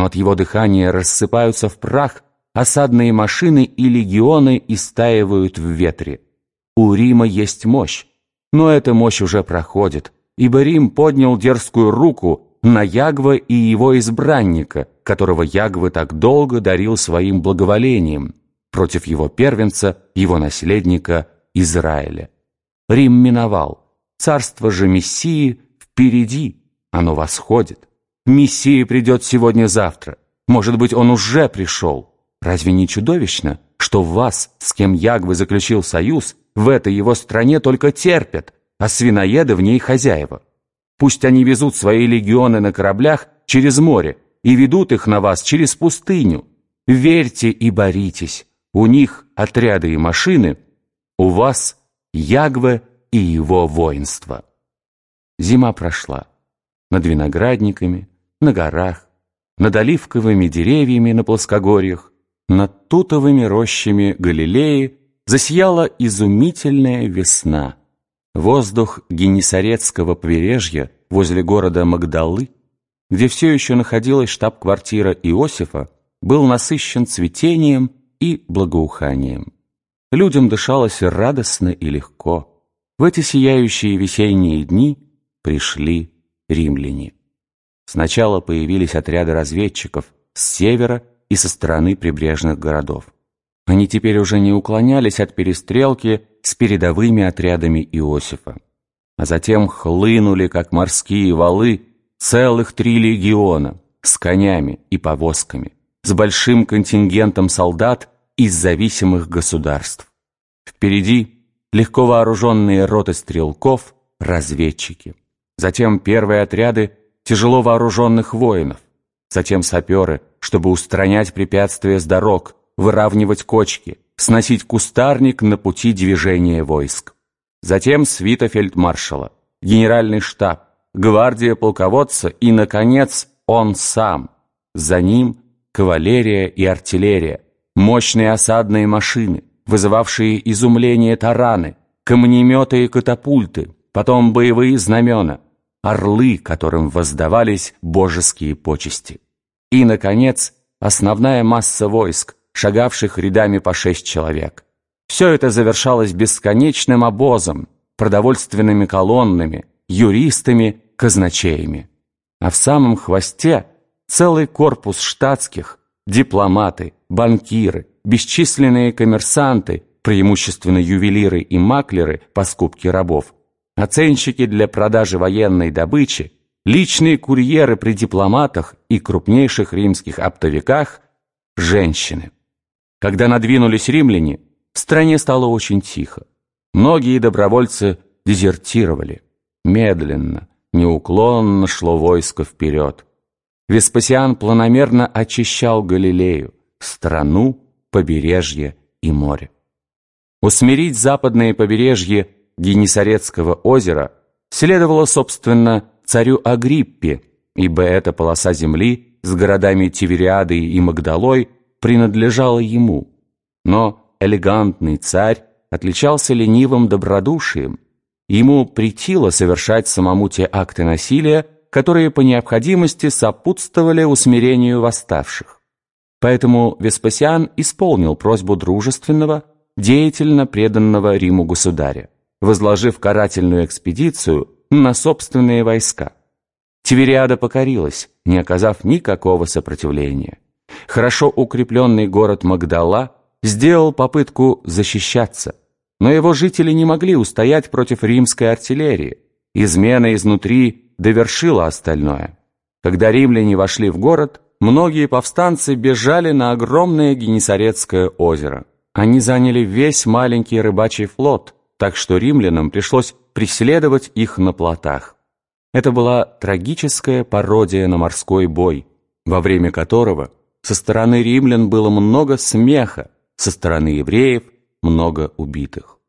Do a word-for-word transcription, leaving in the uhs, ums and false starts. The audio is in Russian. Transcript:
но от его дыхания рассыпаются в прах осадные машины, и легионы истаивают в ветре. У Рима есть мощь, но эта мощь уже проходит, ибо Рим поднял дерзкую руку на Ягва и его избранника, которого Ягва так долго дарил своим благоволением, против его первенца, его наследника Израиля. Рим миновал, царство же Мессии впереди, оно восходит. Мессия придет сегодня-завтра, может быть, он уже пришел. Разве не чудовищно, что вас, с кем Ягва заключил союз, в этой его стране только терпят, а свиноеды в ней хозяева? Пусть они везут свои легионы на кораблях через море и ведут их на вас через пустыню. Верьте и боритесь. У них отряды и машины, у вас Ягва и его воинство. Зима прошла. Над виноградниками, на горах, над оливковыми деревьями на плоскогорьях, над тутовыми рощами Галилеи засияла изумительная весна. Воздух Генесарецкого побережья возле города Магдалы, где все еще находилась штаб-квартира Иосифа, был насыщен цветением и благоуханием. Людям дышалось радостно и легко. В эти сияющие весенние дни пришли римляне. Сначала появились отряды разведчиков с севера и со стороны прибрежных городов. Они теперь уже не уклонялись от перестрелки с передовыми отрядами Иосифа. А затем хлынули, как морские валы, целых три легиона с конями и повозками, с большим контингентом солдат из зависимых государств. Впереди легко вооруженные роты стрелков, разведчики. Затем первые отряды тяжело вооруженных воинов. Затем саперы, чтобы устранять препятствия с дорог, выравнивать кочки, сносить кустарник на пути движения войск. Затем свита фельдмаршала, генеральный штаб, гвардия полководца и, наконец, он сам. За ним кавалерия и артиллерия, мощные осадные машины, вызывавшие изумление тараны, камнеметы и катапульты, потом боевые знамена, орлы, которым воздавались божеские почести. И, наконец, основная масса войск, шагавших рядами по шесть человек. Все это завершалось бесконечным обозом, продовольственными колоннами, юристами, казначеями. А в самом хвосте целый корпус штатских, дипломаты, банкиры, бесчисленные коммерсанты, преимущественно ювелиры и маклеры по скупке рабов, оценщики для продажи военной добычи, личные курьеры при дипломатах и крупнейших римских оптовиках, женщины. Когда надвинулись римляне, в стране стало очень тихо. Многие добровольцы дезертировали. Медленно, неуклонно шло войско вперед. Веспасиан планомерно очищал Галилею, страну, побережье и море. Усмирить западное побережье Генесарецкого озера следовало, собственно, царю Агриппе, ибо эта полоса земли с городами Тивериадой и Магдалой принадлежала ему. Но элегантный царь отличался ленивым добродушием. Ему претило совершать самому те акты насилия, которые по необходимости сопутствовали усмирению восставших. Поэтому Веспасиан исполнил просьбу дружественного, деятельно преданного Риму государя, возложив карательную экспедицию на собственные войска. Тивериада покорилась, не оказав никакого сопротивления. Хорошо укрепленный город Магдала сделал попытку защищаться, но его жители не могли устоять против римской артиллерии. Измена изнутри довершила остальное. Когда римляне вошли в город, многие повстанцы бежали на огромное Генесарецкое озеро. Они заняли весь маленький рыбачий флот, так что римлянам пришлось преследовать их на плотах. Это была трагическая пародия на морской бой, во время которого со стороны римлян было много смеха, со стороны евреев много убитых.